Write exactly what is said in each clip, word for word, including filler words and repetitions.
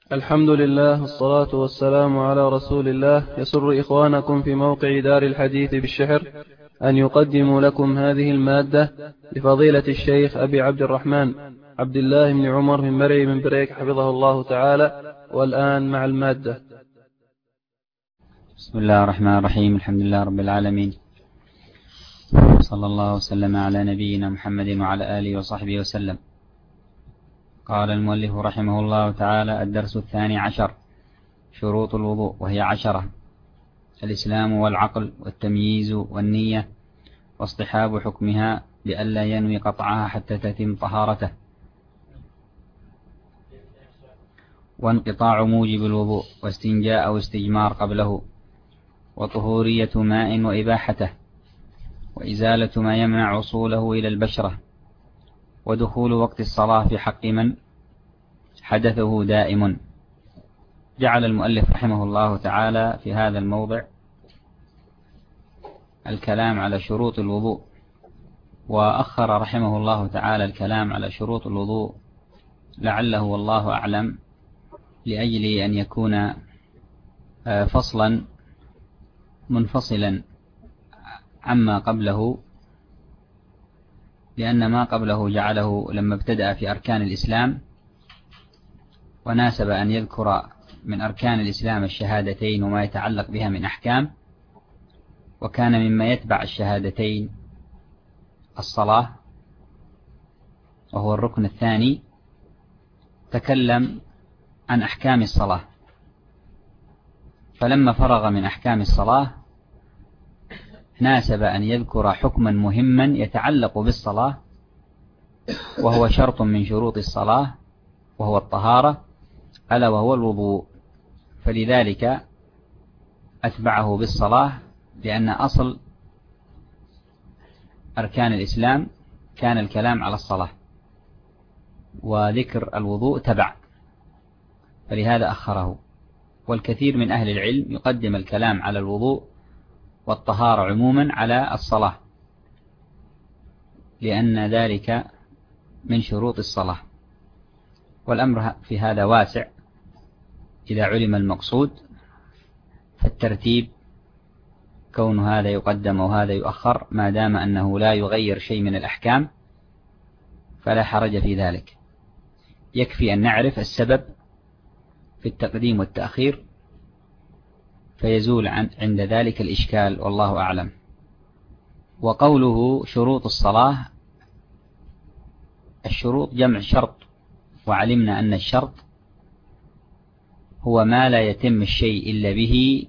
الحمد لله والصلاة والسلام على رسول الله. يسر إخوانكم في موقع دار الحديث بالشحر أن يقدموا لكم هذه المادة لفضيلة الشيخ أبي عبد الرحمن عبد الله بن عمر من مرعي من بريك حفظه الله تعالى. والآن مع المادة. بسم الله الرحمن الرحيم. الحمد لله رب العالمين، صلى الله وسلم على نبينا محمد وعلى آله وصحبه وسلم. قال المؤلف رحمه الله تعالى: الدرس الثاني عشر: شروط الوضوء، وهي عشرة: الإسلام والعقل والتمييز والنية واصطحاب حكمها بألا ينوي قطعها حتى تتم طهارته، وانقطاع موجب الوضوء، واستنجاء أو استجمار قبله، وطهورية ماء وإباحته، وإزالة ما يمنع وصوله إلى البشرة، ودخول وقت الصلاة في حق من حدثه دائم. جعل المؤلف رحمه الله تعالى في هذا الموضع الكلام على شروط الوضوء، وأخر رحمه الله تعالى الكلام على شروط الوضوء لعله والله أعلم لأجل أن يكون فصلا منفصلا عما قبله، لأن ما قبله جعله لما ابتدأ في أركان الإسلام وناسب أن يذكر من أركان الإسلام الشهادتين وما يتعلق بها من أحكام، وكان مما يتبع الشهادتين الصلاة وهو الركن الثاني. تكلم عن أحكام الصلاة، فلما فرغ من أحكام الصلاة ناسب أن يذكر حكما مهما يتعلق بالصلاة، وهو شرط من شروط الصلاة، وهو الطهارة، ألا وهو الوضوء. فلذلك أتبعه بالصلاة، لأن أصل أركان الإسلام كان الكلام على الصلاة، وذكر الوضوء تبع، فلهذا أخره. والكثير من أهل العلم يقدم الكلام على الوضوء والطهارة عموما على الصلاة، لأن ذلك من شروط الصلاة. والأمر في هذا واسع إذا علم المقصود، فالترتيب كون هذا يقدم وهذا يؤخر ما دام أنه لا يغير شيء من الأحكام فلا حرج في ذلك. يكفي أن نعرف السبب في التقديم والتأخير فيزول عن عند ذلك الإشكال، والله أعلم. وقوله شروط الصلاة، الشروط جمع شرط، وعلمنا أن الشرط هو ما لا يتم الشيء إلا به،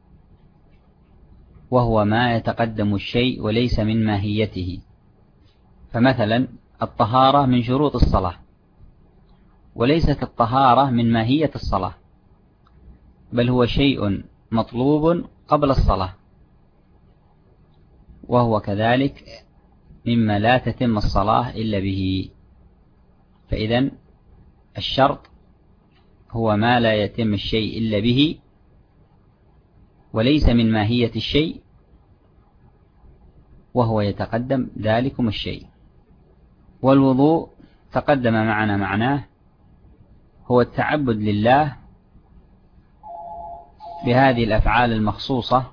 وهو ما يتقدم الشيء وليس من ماهيته. فمثلا الطهارة من شروط الصلاة، وليست الطهارة من ماهية الصلاة، بل هو شيء مطلوب قبل الصلاة، وهو كذلك مما لا تتم الصلاة إلا به. فإذن الشرط هو ما لا يتم الشيء إلا به، وليس من ماهية الشيء، وهو يتقدم ذلكم الشيء. والوضوء تقدم معنا معناه هو التعبد لله بهذه الأفعال المخصوصة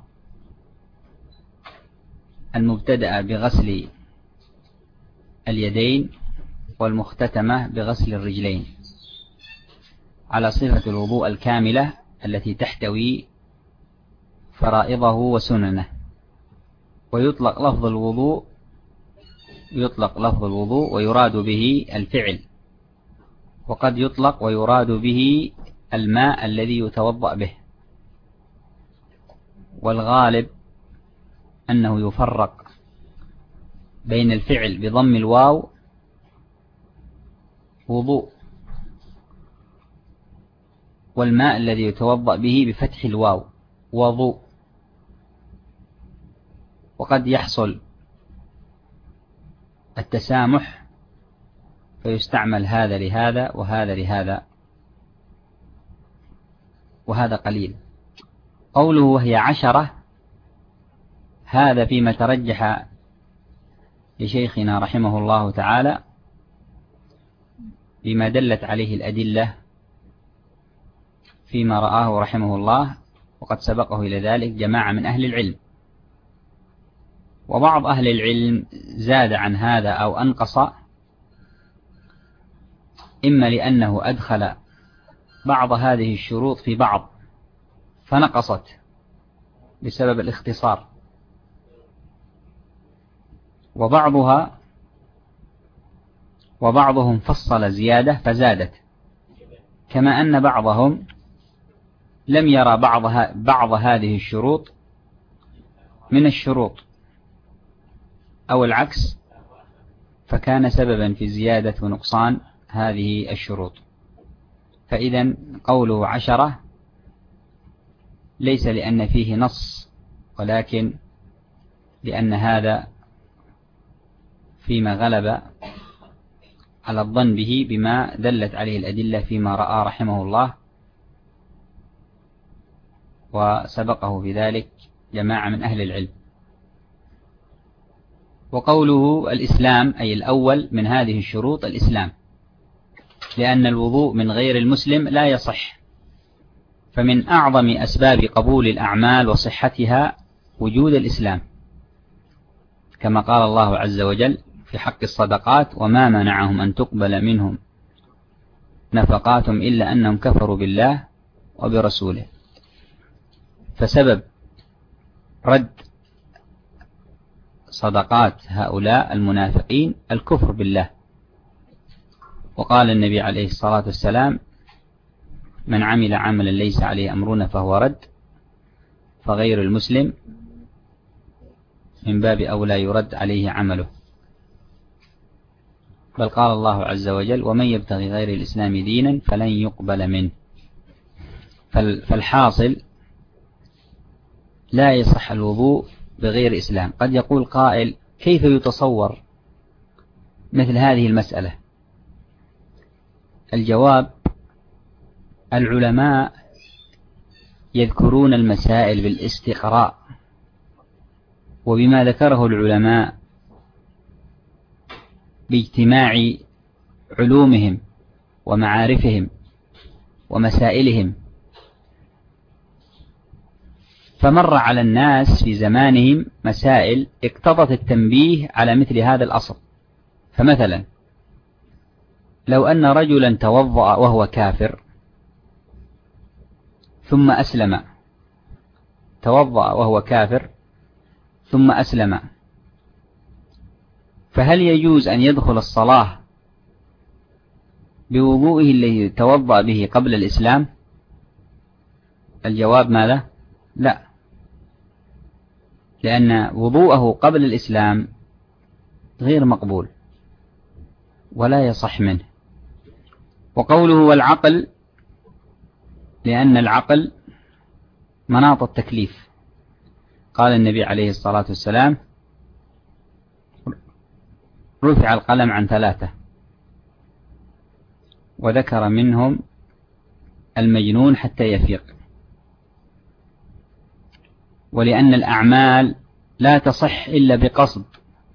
المبتدأة بغسل اليدين والمختتمة بغسل الرجلين، على صفة الوضوء الكاملة التي تحتوي فرائضه وسننه. ويطلق لفظ الوضوء يطلق لفظ الوضوء ويراد به الفعل، وقد يطلق ويراد به الماء الذي يتوضأ به. والغالب أنه يفرق بين الفعل بضم الواو وضوء، والماء الذي يتوضأ به بفتح الواو وضوء. وقد يحصل التسامح فيستعمل هذا لهذا وهذا لهذا، وهذا قليل. قوله وهي عشرة، هذا فيما ترجح لشيخنا رحمه الله تعالى بما دلت عليه الأدلة فيما رآه رحمه الله، وقد سبقه إلى ذلك جماعة من أهل العلم. وبعض أهل العلم زاد عن هذا أو أنقص، إما لأنه أدخل بعض هذه الشروط في بعض فنقصت بسبب الاختصار، وبعضها وبعضهم فصل زيادة فزادت، كما أن بعضهم لم يرى بعض بعض هذه الشروط من الشروط أو العكس، فكان سببا في زيادة ونقصان هذه الشروط. فإذا قوله عشرة ليس لأن فيه نص، ولكن لأن هذا فيما غلب على الظن به بما دلت عليه الأدلة فيما رأى رحمه الله، وسبقه في ذلك جماعة من أهل العلم. وقوله الإسلام أي الأول من هذه الشروط الإسلام، لأن الوضوء من غير المسلم لا يصح، فمن أعظم أسباب قبول الأعمال وصحتها وجود الإسلام، كما قال الله عز وجل في حق الصدقات: وما منعهم أن تقبل منهم نفقاتهم إلا أنهم كفروا بالله وبرسوله. فسبب رد صدقات هؤلاء المنافقين الكفر بالله. وقال النبي عليه الصلاة والسلام: من عمل عملا ليس عليه أمرنا فهو رد، فغير المسلم من باب أولى يرد عليه عمله. بل قال الله عز وجل: ومن يبتغي غير الإسلام دينا فلن يقبل منه. فالحاصل لا يصح الوضوء بغير إسلام. قد يقول قائل: كيف يتصور مثل هذه المسألة؟ الجواب: العلماء يذكرون المسائل بالاستقراء، وبما ذكره العلماء باجتماع علومهم ومعارفهم ومسائلهم. فمر على الناس في زمانهم مسائل اقتضت التنبيه على مثل هذا الأصل. فمثلا لو أن رجلا توضأ وهو كافر ثم أسلم، توضأ وهو كافر ثم أسلم، فهل يجوز أن يدخل الصلاة بوضوئه الذي توضأ به قبل الإسلام؟ الجواب: ماذا؟ لا، لأن وضوءه قبل الإسلام غير مقبول ولا يصح منه. وقوله والعقل، لأن العقل مناط التكليف. قال النبي عليه الصلاة والسلام: رفع القلم عن ثلاثة، وذكر منهم المجنون حتى يفيق. ولأن الأعمال لا تصح إلا بقصد،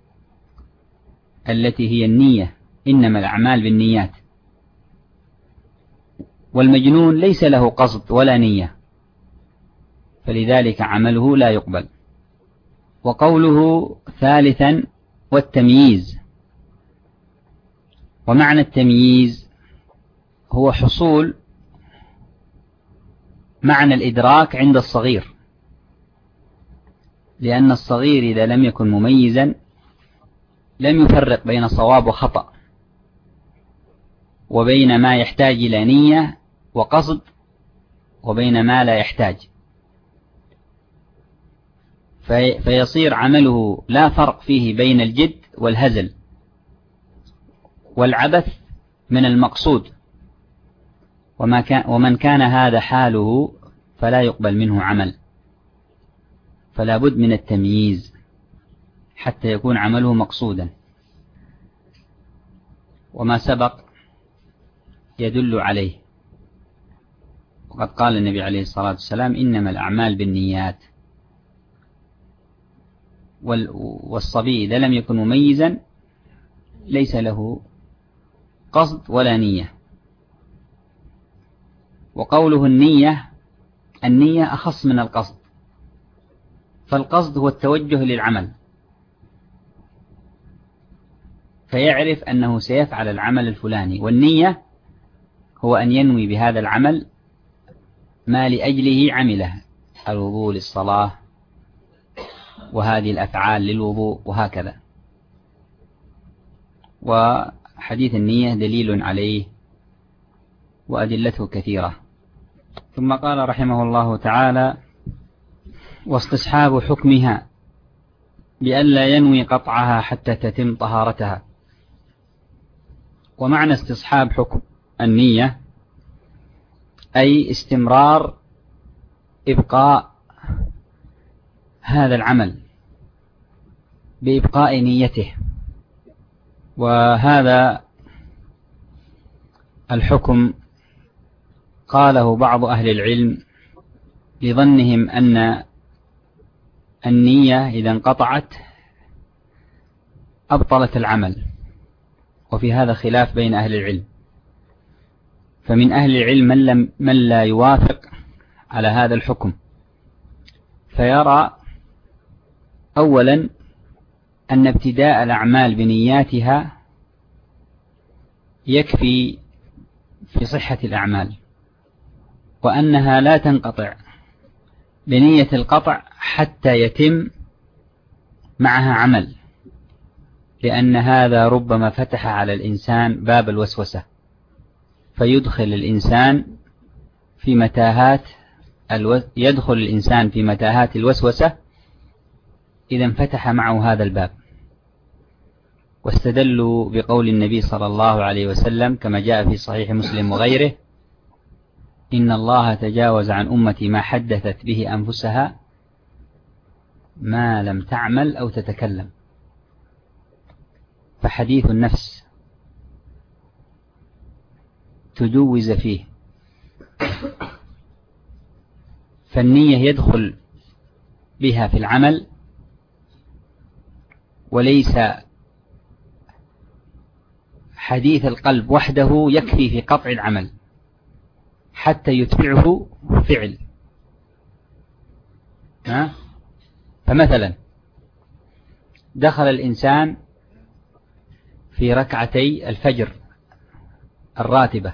التي هي النية، إنما الأعمال بالنيات، والمجنون ليس له قصد ولا نية، فلذلك عمله لا يقبل. وقوله ثالثا والتمييز، ومعنى التمييز هو حصول معنى الإدراك عند الصغير، لأن الصغير إذا لم يكن مميزا لم يفرق بين صواب وخطأ، وبين ما يحتاج إلى نية وقصد، وبين ما لا يحتاج، في فيصير عمله لا فرق فيه بين الجد والهزل والعبث من المقصود. وما كان ومن كان هذا حاله فلا يقبل منه عمل. فلا بد من التمييز حتى يكون عمله مقصودا. وما سبق يدل عليه. وقد قال النبي عليه الصلاة والسلام: إنما الأعمال بالنيات. والصبي إذا لم يكن مميزا ليس له قصد ولا نية. وقوله النية، النية أخص من القصد، فالقصد هو التوجه للعمل، فيعرف أنه سيفعل العمل الفلاني، والنية هو أن ينوي بهذا العمل ما لأجله عمله، الوضوء للصلاة وهذه الأفعال للوضوء وهكذا. وحديث النية دليل عليه وأدلته كثيرة. ثم قال رحمه الله تعالى: واستصحاب حكمها بألا ينوي قطعها حتى تتم طهارتها. ومعنى استصحاب حكم النية أي استمرار إبقاء هذا العمل بإبقاء نيته. وهذا الحكم قاله بعض أهل العلم لظنهم أن النية إذا انقطعت أبطلت العمل، وفي هذا خلاف بين أهل العلم. فمن أهل العلم من, لم من لا يوافق على هذا الحكم، فيرى أولا أن ابتداء الأعمال بنياتها يكفي في صحة الأعمال، وأنها لا تنقطع بنية القطع حتى يتم معها عمل، لأن هذا ربما فتح على الإنسان باب الوسوسة، فيدخل الإنسان في متاهات الو... يدخل الإنسان في متاهات الوسوسة إذا انفتح معه هذا الباب. واستدلوا بقول النبي صلى الله عليه وسلم كما جاء في صحيح مسلم وغيره: إن الله تجاوز عن أمتي ما حدثت به أنفسها ما لم تعمل أو تتكلم. فحديث النفس تجوز فيه، فالنية يدخل بها في العمل، وليس حديث القلب وحده يكفي في قطع العمل حتى يتبعه فعل. ها؟ فمثلا دخل الإنسان في ركعتي الفجر الراتبة،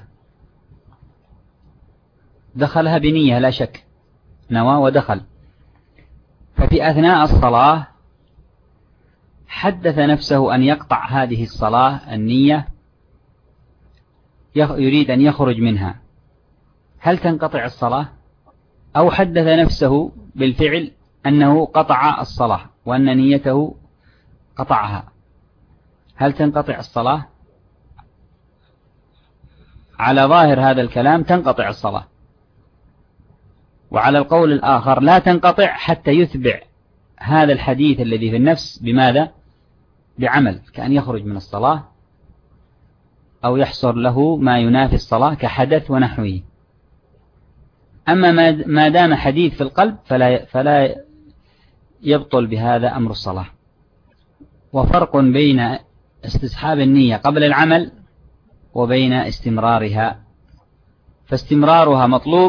دخلها بنية لا شك، نوى ودخل، ففي أثناء الصلاة حدث نفسه أن يقطع هذه الصلاة النية، يريد أن يخرج منها، هل تنقطع الصلاة؟ أو حدث نفسه بالفعل أنه قطع الصلاة وأن نيته قطعها، هل تنقطع الصلاة؟ على ظاهر هذا الكلام تنقطع الصلاة. وعلى القول الآخر لا تنقطع حتى يتبع هذا الحديث الذي في النفس بماذا؟ بعمل، كأن يخرج من الصلاة أو يحصل له ما ينافي الصلاة كحدث ونحوه. أما ما دام حديث في القلب فلا, فلا يبطل بهذا أمر الصلاة. وفرق بين استصحاب النية قبل العمل وبين استمرارها، فاستمرارها مطلوب،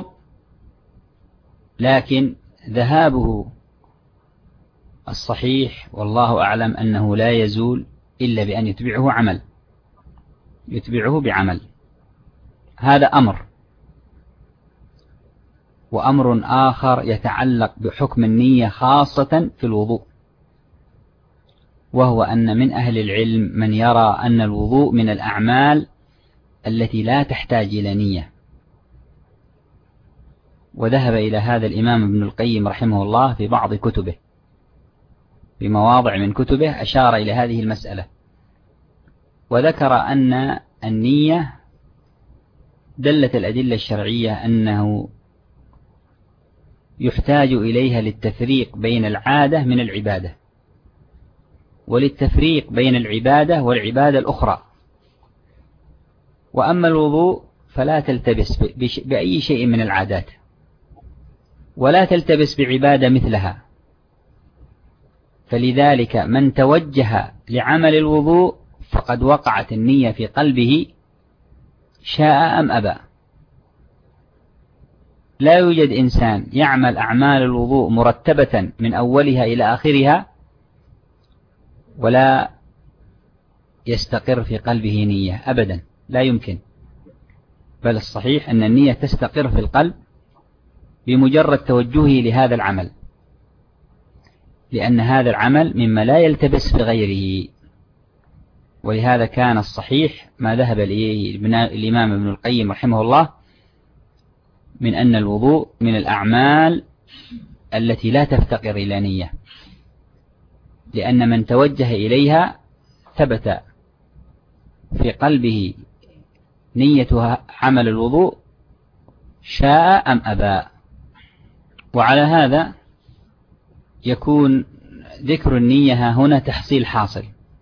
لكن ذهابه الصحيح والله أعلم أنه لا يزول إلا بأن يتبعه عمل، يتبعه بعمل. هذا أمر. وأمر آخر يتعلق بحكم النية خاصة في الوضوء، وهو أن من أهل العلم من يرى أن الوضوء من الأعمال التي لا تحتاج إلى نية، وذهب إلى هذا الإمام ابن القيم رحمه الله في بعض كتبه، في مواضع من كتبه أشار إلى هذه المسألة، وذكر أن النية دلت الأدلة الشرعية أنه يحتاج إليها للتفريق بين العادة من العبادة، وللتفريق بين العبادة والعبادة الأخرى. وأما الوضوء فلا تلتبس بأي شيء من العادات، ولا تلتبس بعبادة مثلها، فلذلك من توجه لعمل الوضوء فقد وقعت النية في قلبه شاء أم أبى. لا يوجد إنسان يعمل أعمال الوضوء مرتبة من أولها إلى آخرها ولا يستقر في قلبه نية أبدا، لا يمكن. بل الصحيح أن النية تستقر في القلب بمجرد توجهه لهذا العمل، لأن هذا العمل مما لا يلتبس بغيره. ولهذا كان الصحيح ما ذهب إليه الإمام ابن القيم رحمه الله من أن الوضوء من الأعمال التي لا تفتقر إلى نية، لأن من توجه إليها ثبت في قلبه نية عمل الوضوء شاء أم أبى. وعلى هذا يكون ذكر النية هنا تحصيل حاصل،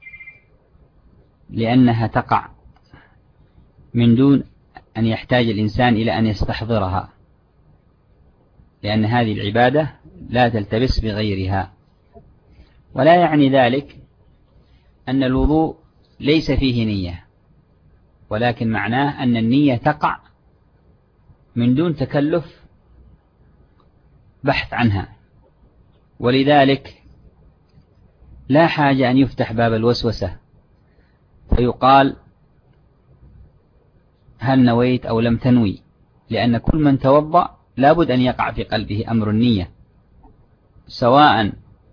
لأنها تقع من دون أن يحتاج الإنسان إلى أن يستحضرها، لأن هذه العبادة لا تلتبس بغيرها. ولا يعني ذلك أن الوضوء ليس فيه نية، ولكن معناه أن النية تقع من دون تكلف بحث عنها. ولذلك لا حاجة أن يفتح باب الوسوسة فيقال هل نويت أو لم تنوي، لأن كل من توضأ لابد أن يقع في قلبه أمر النية، سواء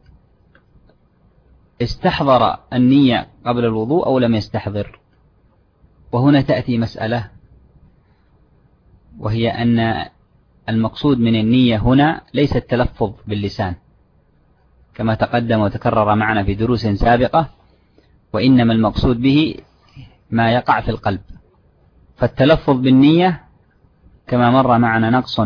استحضر النية قبل الوضوء أو لم يستحضر. وهنا تأتي مسألة، وهي أن المقصود من النية هنا ليس التلفظ باللسان كما تقدم وتكرر معنا في دروس سابقة، وإنما المقصود به ما يقع في القلب. فالتلفظ بالنية كما مر معنا نقص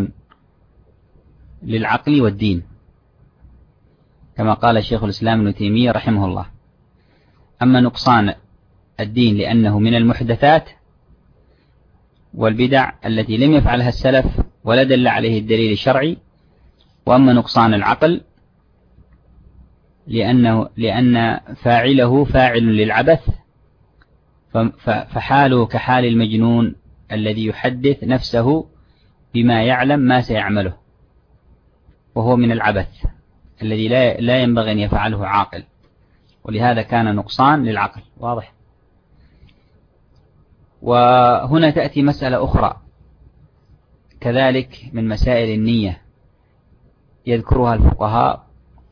للعقل والدين، كما قال الشيخ الإسلام ابن تيمية رحمه الله. أما نقصان الدين لأنه من المحدثات والبدع التي لم يفعلها السلف ولا دل عليه الدليل الشرعي. وأما نقصان العقل لأنه لأن فاعله فاعل للعبث، فحاله كحال المجنون الذي يحدث نفسه بما يعلم ما سيعمله، وهو من العبث الذي لا لا ينبغي أن يفعله عاقل، ولهذا كان نقصان للعقل. واضح؟ وهنا تأتي مسألة أخرى كذلك من مسائل النية يذكرها الفقهاء،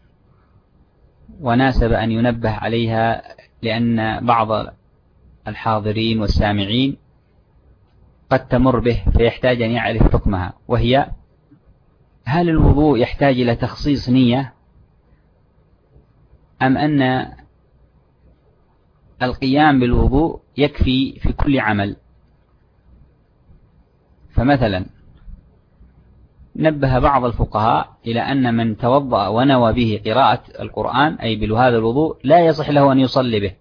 وناسب أن ينبه عليها لأن بعض الحاضرين والسامعين قد تمر به فيحتاج أن يعرف حكمها، وهي هل الوضوء يحتاج إلى تخصيص نية، أم أن القيام بالوضوء يكفي في كل عمل؟ فمثلا نبه بعض الفقهاء إلى أن من توضأ ونوى به قراءة القرآن أي بهذا الوضوء لا يصح له أن يصلي به،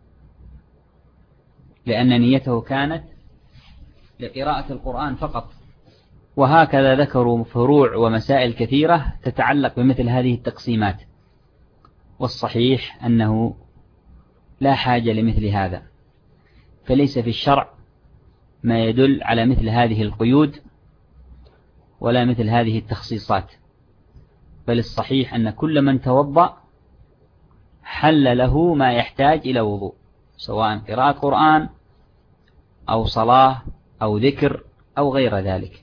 لأن نيته كانت لقراءة القرآن فقط. وهكذا ذكروا فروع ومسائل كثيرة تتعلق بمثل هذه التقسيمات. والصحيح أنه لا حاجة لمثل هذا، فليس في الشرع ما يدل على مثل هذه القيود ولا مثل هذه التخصيصات، بل الصحيح أن كل من توضأ حل له ما يحتاج إلى وضوء، سواء قراءة قرآن أو صلاة أو ذكر أو غير ذلك.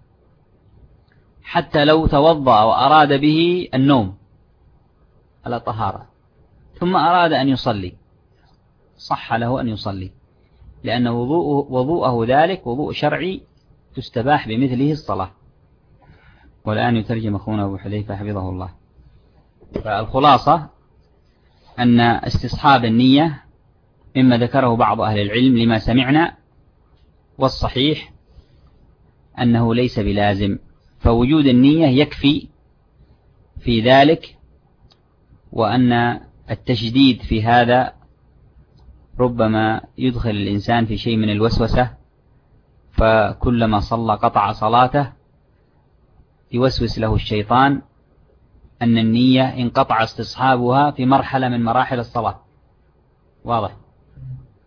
حتى لو توضأ وأراد به النوم على طهارة ثم أراد أن يصلي صح له أن يصلي، لأن وضوءه, وضوءه ذلك وضوء شرعي تستباح بمثله الصلاة. والآن يترجم أخونا أبو حذيفة حفظه الله. فالخلاصة أن استصحاب النية مما ذكره بعض أهل العلم لما سمعنا، والصحيح أنه ليس بلازم، فوجود النية يكفي في ذلك، وأن التشديد في هذا ربما يدخل الإنسان في شيء من الوسوسة، فكلما صلى قطع صلاته يوسوس له الشيطان أن النية انقطع استصحابها في مرحلة من مراحل الصلاة. واضح؟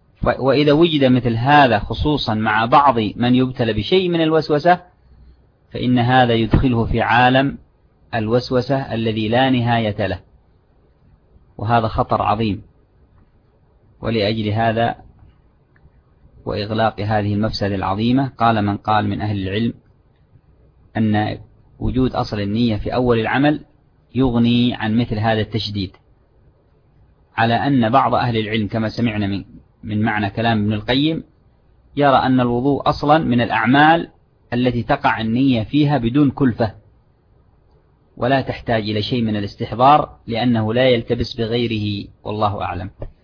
وإذا وجد مثل هذا خصوصا مع بعض من يبتلى بشيء من الوسوسة فإن هذا يدخله في عالم الوسوسة الذي لا نهاية له، وهذا خطر عظيم. ولأجل هذا وإغلاق هذه المفسدة العظيمة قال من قال من أهل العلم أن وجود أصل النية في أول العمل يغني عن مثل هذا التشديد، على أن بعض أهل العلم كما سمعنا من, من معنى كلام ابن القيم يرى أن الوضوء أصلا من الأعمال التي تقع النية فيها بدون كلفة، ولا تحتاج إلى شيء من الاستحضار، لأنه لا يلتبس بغيره، والله أعلم.